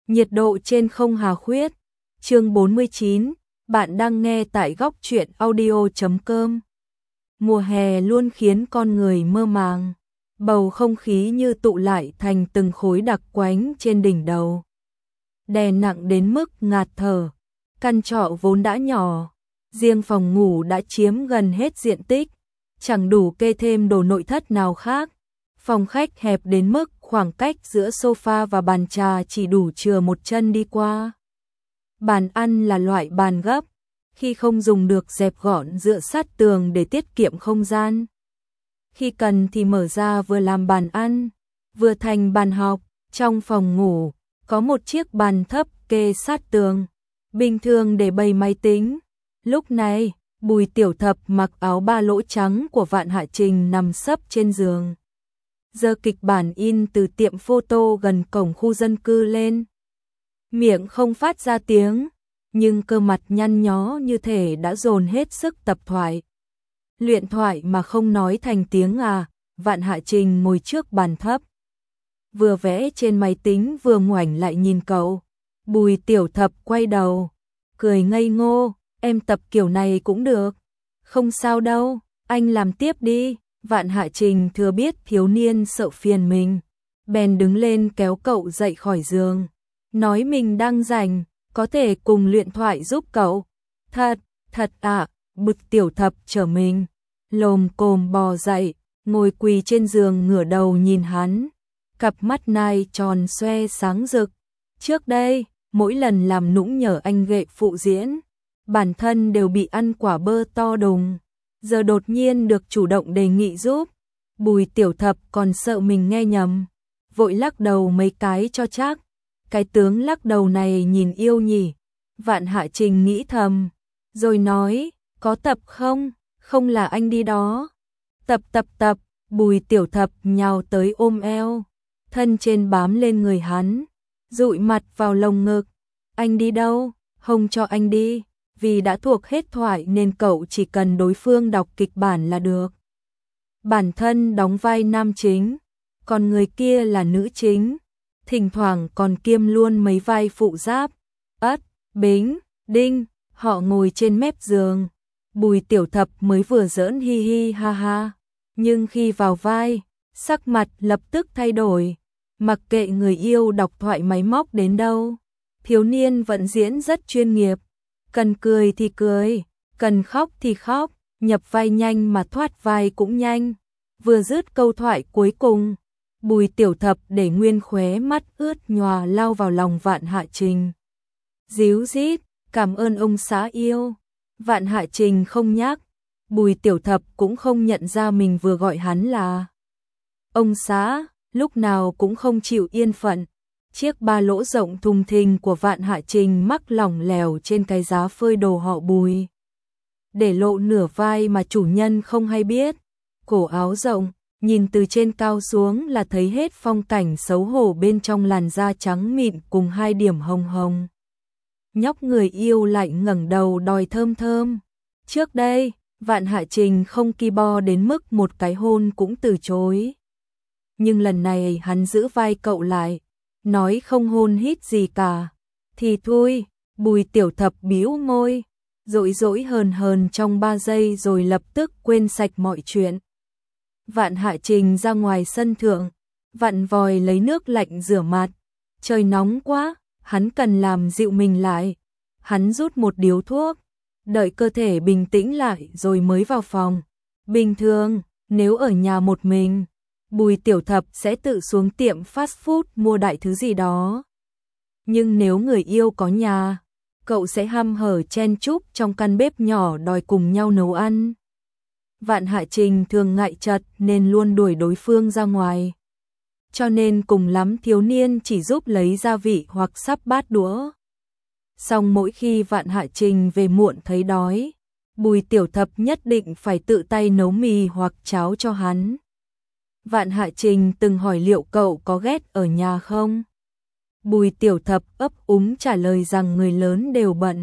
Nhiệt độ trên không hà khuyết. Chương 49, bạn đang nghe tại góc truyện audio.com. Mùa hè luôn khiến con người mơ màng, bầu không khí như tụ lại thành từng khối đặc quánh trên đỉnh đầu. Đè nặng đến mức ngạt thở, căn trọ vốn đã nhỏ, riêng phòng ngủ đã chiếm gần hết diện tích, chẳng đủ kê thêm đồ nội thất nào khác. Phòng khách hẹp đến mức khoảng cách giữa sofa và bàn trà chỉ đủ chừa một chân đi qua. Bàn ăn là loại bàn gấp, khi không dùng được dẹp gọn dựa sát tường để tiết kiệm không gian. Khi cần thì mở ra vừa làm bàn ăn, vừa thành bàn học. Trong phòng ngủ, có một chiếc bàn thấp kê sát tường, bình thường để bày máy tính. Lúc này, Bùi Tiểu Thập mặc áo ba lỗ trắng của Vạn Hạ Trình nằm sấp trên giường. Giơ kịch bản in từ tiệm photo gần cổng khu dân cư lên. Miệng không phát ra tiếng, nhưng cơ mặt nhăn nhó như thể đã dồn hết sức tập thoại. Luyện thoại mà không nói thành tiếng à. Vạn Hạ Trình ngồi trước bàn thấp, vừa vẽ trên máy tính vừa ngoảnh lại nhìn cậu. Bùi Tiểu Thập quay đầu, cười ngây ngô, em tập kiểu này cũng được. Không sao đâu, anh làm tiếp đi. Vạn Hạ Trình thừa biết thiếu niên sợ phiền mình, bèn đứng lên kéo cậu dậy khỏi giường, nói mình đang rảnh, có thể cùng luyện thoại giúp cậu. Thật ạ. Bực Tiểu Thập trở mình, lồm cồm bò dậy, ngồi quỳ trên giường ngửa đầu nhìn hắn, cặp mắt nai tròn xoe sáng rực. Trước đây, mỗi lần làm nũng nhờ anh ghệ phụ diễn, bản thân đều bị ăn quả bơ to đùng. Giờ đột nhiên được chủ động đề nghị giúp, Bùi Tiểu Thập còn sợ mình nghe nhầm, vội lắc đầu mấy cái cho chắc. Cái tướng lắc đầu này nhìn yêu nhỉ. Vạn Hạ Trình nghĩ thầm, rồi nói, có tập không? Không là anh đi đó. Tập. Bùi Tiểu Thập nhào tới ôm eo, thân trên bám lên người hắn, dụi mặt vào lồng ngực. Anh đi đâu? Không cho anh đi. Vì đã thuộc hết thoại nên cậu chỉ cần đối phương đọc kịch bản là được. Bản thân đóng vai nam chính, còn người kia là nữ chính, thỉnh thoảng còn kiêm luôn mấy vai phụ giáp. Ất, Bính, Đinh, họ ngồi trên mép giường. Bùi Tiểu Thập mới vừa giỡn hi hi ha ha, nhưng khi vào vai, sắc mặt lập tức thay đổi. Mặc kệ người yêu đọc thoại máy móc đến đâu, thiếu niên vẫn diễn rất chuyên nghiệp. Cần cười thì cười, cần khóc thì khóc, nhập vai nhanh mà thoát vai cũng nhanh. Vừa dứt câu thoại cuối cùng, Bùi Tiểu Thập để nguyên khóe mắt ướt nhòa lao vào lòng Vạn Hạ Trình. Díu dít, cảm ơn ông xã yêu. Vạn Hạ Trình không nhắc, Bùi Tiểu Thập cũng không nhận ra mình vừa gọi hắn là ông xã, lúc nào cũng không chịu yên phận. Chiếc ba lỗ rộng thùng thình của Vạn Hạ Trình mắc lỏng lẻo trên cái giá phơi đồ họ Bùi, để lộ nửa vai mà chủ nhân không hay biết. Cổ áo rộng, nhìn từ trên cao xuống là thấy hết phong cảnh xấu hổ bên trong làn da trắng mịn cùng hai điểm hồng hồng. Nhóc người yêu lại ngẩng đầu đòi thơm thơm. Trước đây, Vạn Hạ Trình không ki bo đến mức một cái hôn cũng từ chối. Nhưng lần này hắn giữ vai cậu lại, nói không hôn hít gì cả. Thì thôi, Bùi Tiểu Thập bĩu môi, dỗi hờn trong 3 giây rồi lập tức quên sạch mọi chuyện. Vạn Hạ Trình ra ngoài sân thượng, vặn vòi lấy nước lạnh rửa mặt. Trời nóng quá, hắn cần làm dịu mình lại. Hắn rút một điếu thuốc, đợi cơ thể bình tĩnh lại rồi mới vào phòng. Bình thường, nếu ở nhà một mình, Bùi Tiểu Thập sẽ tự xuống tiệm fast food mua đại thứ gì đó. Nhưng nếu người yêu có nhà, cậu sẽ hăm hở chen chúc trong căn bếp nhỏ đòi cùng nhau nấu ăn. Vạn Hạ Trình thường ngại chật nên luôn đuổi đối phương ra ngoài. Cho nên cùng lắm thiếu niên chỉ giúp lấy gia vị hoặc sắp bát đũa. Xong mỗi khi Vạn Hạ Trình về muộn thấy đói, Bùi Tiểu Thập nhất định phải tự tay nấu mì hoặc cháo cho hắn. Vạn Hạ Trình từng hỏi liệu cậu có ghét ở nhà không? Bùi Tiểu Thập ấp úng trả lời rằng người lớn đều bận.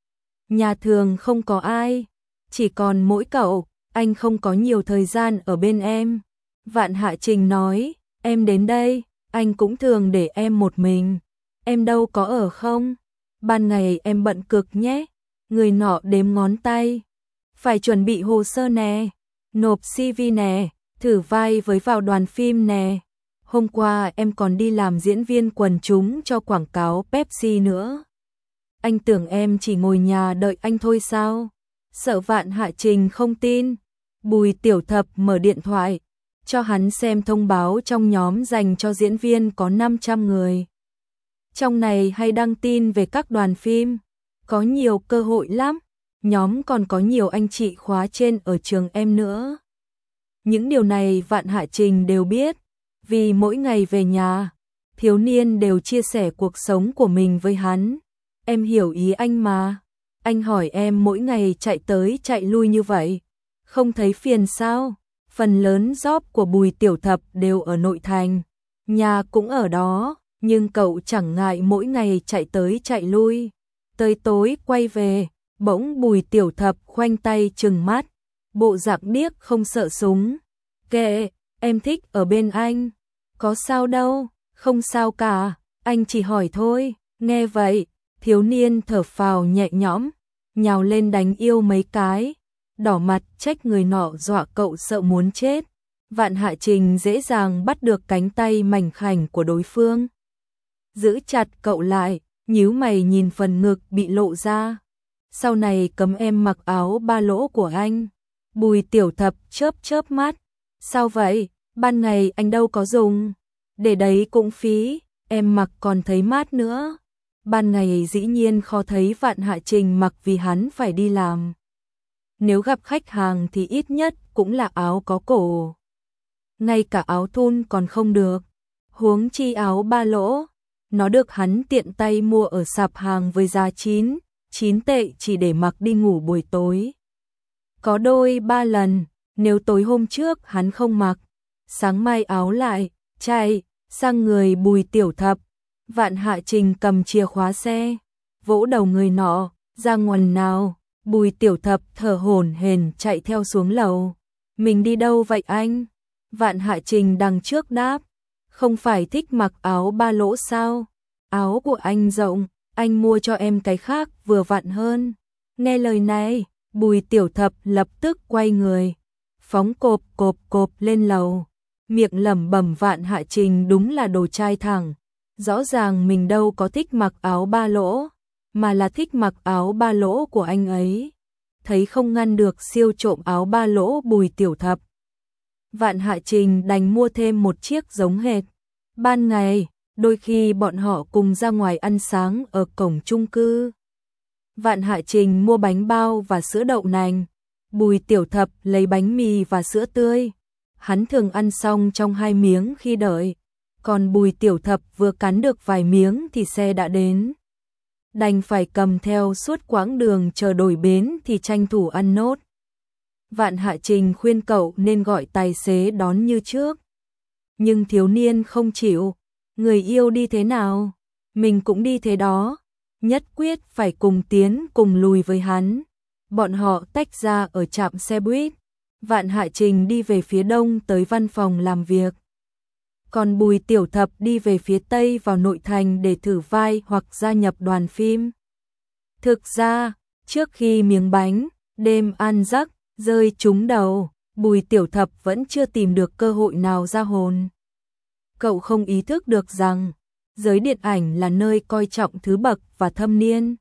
Nhà thường không có ai, chỉ còn mỗi cậu, anh không có nhiều thời gian ở bên em. Vạn Hạ Trình nói, em đến đây, anh cũng thường để em một mình. em đâu có ở không? Ban ngày em bận cực nhé. Người nọ đếm ngón tay. Phải chuẩn bị hồ sơ nè, nộp CV nè, thử vai với vào đoàn phim nè. Hôm qua em còn đi làm diễn viên quần chúng cho quảng cáo Pepsi nữa. Anh tưởng em chỉ ngồi nhà đợi anh thôi sao? Sợ Vạn Hạ Trình không tin. Bùi Tiểu Thập mở điện thoại, cho hắn xem thông báo trong nhóm dành cho diễn viên có 500 người. Trong này hay đăng tin về các đoàn phim, có nhiều cơ hội lắm. Nhóm còn có nhiều anh chị khóa trên ở trường em nữa. Những điều này Vạn Hạ Trình đều biết, vì mỗi ngày về nhà, thiếu niên đều chia sẻ cuộc sống của mình với hắn. Em hiểu ý anh mà. Anh hỏi em mỗi ngày chạy tới chạy lui như vậy, không thấy phiền sao? Phần lớn job của Bùi Tiểu Thập đều ở nội thành, nhà cũng ở đó, nhưng cậu chẳng ngại mỗi ngày chạy tới chạy lui. Tới tối quay về, bỗng Bùi Tiểu Thập khoanh tay trừng mắt, bộ dạng điếc không sợ súng. Kệ, em thích ở bên anh. Có sao đâu, không sao cả, anh chỉ hỏi thôi. Nghe vậy, thiếu niên thở phào nhẹ nhõm, nhào lên đánh yêu mấy cái, đỏ mặt trách người nọ dọa cậu sợ muốn chết. Vạn Hạ Trình dễ dàng bắt được cánh tay mảnh khảnh của đối phương, giữ chặt cậu lại, nhíu mày nhìn phần ngực bị lộ ra. Sau này cấm em mặc áo ba lỗ của anh. Bùi Tiểu Thập chớp chớp mắt. Sao vậy? Ban ngày anh đâu có dùng. Để đấy cũng phí, em mặc còn thấy mát nữa. Ban ngày dĩ nhiên khó thấy Vạn Hạ Trình mặc vì hắn phải đi làm. Nếu gặp khách hàng thì ít nhất cũng là áo có cổ. Ngay cả áo thun còn không được. Huống chi áo ba lỗ. Nó được hắn tiện tay mua ở sạp hàng với giá 9 tệ chỉ để mặc đi ngủ buổi tối. Có đôi 3 lần, nếu tối hôm trước hắn không mặc, sáng mai áo lại, chạy sang người Bùi Tiểu Thập. Vạn Hạ Trình cầm chìa khóa xe, vỗ đầu người nọ, ra ngoằn nào. Bùi Tiểu Thập thở hổn hển chạy theo xuống lầu. Mình đi đâu vậy anh? Vạn Hạ Trình đằng trước đáp, không phải thích mặc áo ba lỗ sao? Áo của anh rộng, anh mua cho em cái khác vừa vặn hơn. Nghe lời này, Bùi Tiểu Thập lập tức quay người, phóng cộp cộp cộp lên lầu, miệng lẩm bẩm Vạn Hạ Trình đúng là đồ trai thẳng. Rõ ràng mình đâu có thích mặc áo ba lỗ, mà là thích mặc áo ba lỗ của anh ấy. Thấy không ngăn được siêu trộm áo ba lỗ Bùi Tiểu Thập, Vạn Hạ Trình đành mua thêm một chiếc giống hệt. Ban ngày, đôi khi bọn họ cùng ra ngoài ăn sáng ở cổng chung cư. Vạn Hạ Trình mua bánh bao và sữa đậu nành, Bùi Tiểu Thập lấy bánh mì và sữa tươi. Hắn thường ăn xong trong 2 miếng khi đợi, còn Bùi Tiểu Thập vừa cắn được vài miếng thì xe đã đến. Đành phải cầm theo suốt quãng đường chờ đổi bến thì tranh thủ ăn nốt. Vạn Hạ Trình khuyên cậu nên gọi tài xế đón như trước, nhưng thiếu niên không chịu. Người yêu đi thế nào, mình cũng đi thế đó, nhất quyết phải cùng tiến cùng lùi với hắn. Bọn họ tách ra ở trạm xe buýt. Vạn Hạ Trình đi về phía đông tới văn phòng làm việc, còn Bùi Tiểu Thập đi về phía tây vào nội thành để thử vai hoặc gia nhập đoàn phim. Thực ra, trước khi miếng bánh đêm ăn giấc rơi trúng đầu, Bùi Tiểu Thập vẫn chưa tìm được cơ hội nào ra hồn. Cậu không ý thức được rằng giới điện ảnh là nơi coi trọng thứ bậc và thâm niên,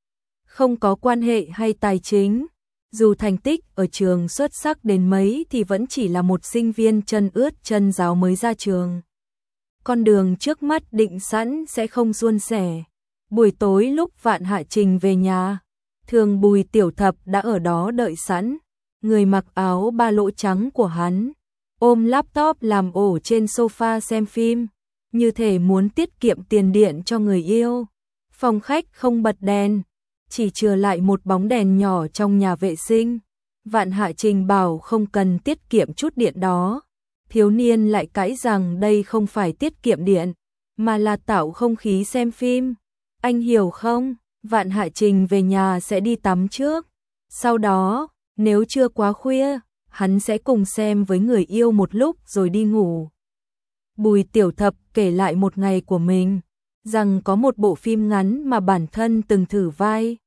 không có quan hệ hay tài chính. Dù thành tích ở trường xuất sắc đến mấy thì vẫn chỉ là một sinh viên chân ướt chân ráo mới ra trường. Con đường trước mắt định sẵn sẽ không suôn sẻ. Buổi tối lúc Vạn Hạ Trình về nhà, thường Bùi Tiểu Thập đã ở đó đợi sẵn. Người mặc áo ba lỗ trắng của hắn, ôm laptop làm ổ trên sofa xem phim, như thể muốn tiết kiệm tiền điện cho người yêu. Phòng khách không bật đèn, chỉ chừa lại một bóng đèn nhỏ trong nhà vệ sinh. Vạn Hạ Trình bảo không cần tiết kiệm chút điện đó. Thiếu niên lại cãi rằng đây không phải tiết kiệm điện, mà là tạo không khí xem phim. Anh hiểu không? Vạn Hạ Trình về nhà sẽ đi tắm trước. Sau đó, nếu chưa quá khuya, hắn sẽ cùng xem với người yêu một lúc rồi đi ngủ. Bùi Tiểu Thập kể lại một ngày của mình. rằng có một bộ phim ngắn mà bản thân từng thử vai.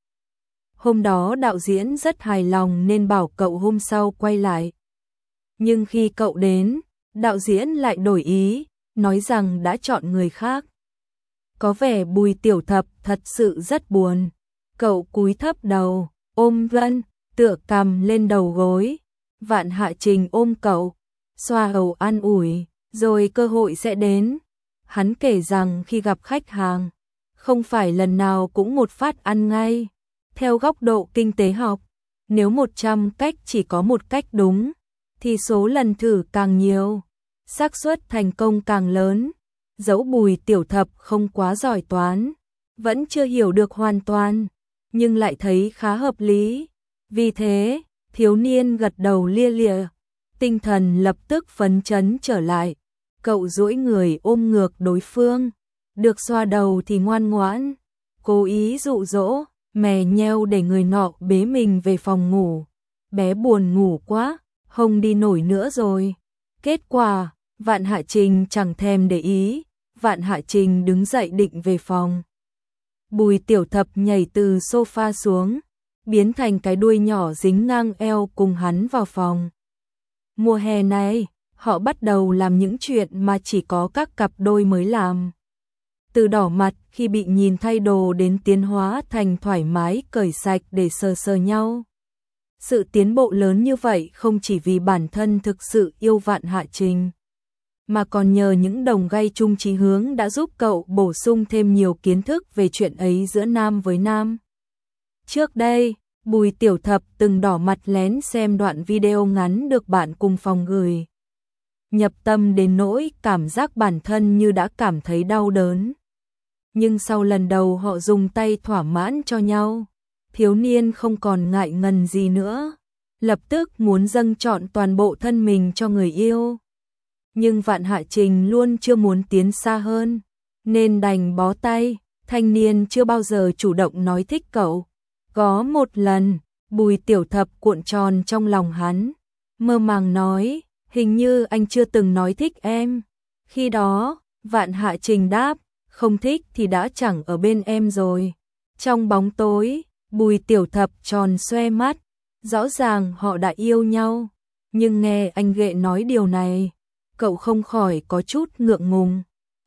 Hôm đó đạo diễn rất hài lòng nên bảo cậu hôm sau quay lại. Nhưng khi cậu đến, đạo diễn lại đổi ý, nói rằng đã chọn người khác. Có vẻ Bùi Tiểu Thập thật sự rất buồn. Cậu cúi thấp đầu, ôm Vân, tựa cằm lên đầu gối. Vạn Hạ Trình ôm cậu, xoa đầu an ủi, rồi cơ hội sẽ đến. Hắn kể rằng khi gặp khách hàng, không phải lần nào cũng một phát ăn ngay. Theo góc độ kinh tế học, nếu 100 cách chỉ có một cách đúng, thì số lần thử càng nhiều, xác suất thành công càng lớn. Dẫu Bùi Tiểu Thập không quá giỏi toán, vẫn chưa hiểu được hoàn toàn, nhưng lại thấy khá hợp lý. Vì thế, thiếu niên gật đầu lia lịa, tinh thần lập tức phấn chấn trở lại. Cậu duỗi người ôm ngược đối phương, được xoa đầu thì ngoan ngoãn, cố ý dụ dỗ, mè nheo để người nọ bế mình về phòng ngủ. Bé buồn ngủ quá, không đi nổi nữa rồi. Kết quả, Vạn Hạ Trình chẳng thèm để ý. Vạn Hạ Trình đứng dậy định về phòng. Bùi Tiểu Thập nhảy từ sofa xuống, biến thành cái đuôi nhỏ dính ngang eo cùng hắn vào phòng. Mùa hè này, họ bắt đầu làm những chuyện mà chỉ có các cặp đôi mới làm. Từ đỏ mặt khi bị nhìn thay đồ đến tiến hóa thành thoải mái cởi sạch để sờ sờ nhau. Sự tiến bộ lớn như vậy không chỉ vì bản thân thực sự yêu Vạn Hạ Trình, mà còn nhờ những đồng gay chung chí hướng đã giúp cậu bổ sung thêm nhiều kiến thức về chuyện ấy giữa nam với nam. Trước đây, Bùi Tiểu Thập từng đỏ mặt lén xem đoạn video ngắn được bạn cùng phòng gửi. Nhập tâm đến nỗi cảm giác bản thân như đã cảm thấy đau đớn. Nhưng sau lần đầu họ dùng tay thỏa mãn cho nhau, thiếu niên không còn ngại ngần gì nữa, lập tức muốn dâng trọn toàn bộ thân mình cho người yêu. Nhưng Vạn Hạ Trình luôn chưa muốn tiến xa hơn, nên đành bó tay. Thanh niên chưa bao giờ chủ động nói thích cậu. Có một lần, Bùi Tiểu Thập cuộn tròn trong lòng hắn, mơ màng nói, hình như anh chưa từng nói thích em. Khi đó, Vạn Hạ Trình đáp, không thích thì đã chẳng ở bên em rồi. Trong bóng tối, Bùi Tiểu Thập tròn xoe mắt, rõ ràng họ đã yêu nhau, nhưng nghe anh ghệ nói điều này, cậu không khỏi có chút ngượng ngùng.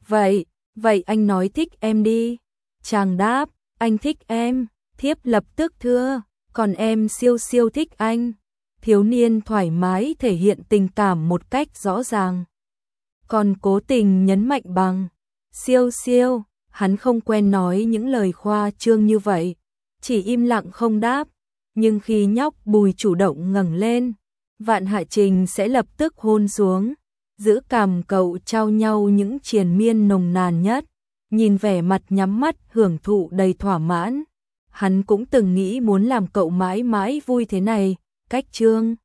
Vậy anh nói thích em đi. Chàng đáp, anh thích em. Thiếp lập tức thưa, còn em siêu siêu thích anh. Thiếu niên thoải mái thể hiện tình cảm một cách rõ ràng, còn cố tình nhấn mạnh bằng siêu siêu. Hắn không quen nói những lời khoa trương như vậy, chỉ im lặng không đáp. Nhưng khi nhóc Bùi chủ động ngẩng lên, Vạn Hạ Trình sẽ lập tức hôn xuống, giữ cằm cậu trao nhau những triền miên nồng nàn nhất. Nhìn vẻ mặt nhắm mắt hưởng thụ đầy thỏa mãn, hắn cũng từng nghĩ muốn làm cậu mãi mãi vui thế này. Cách chương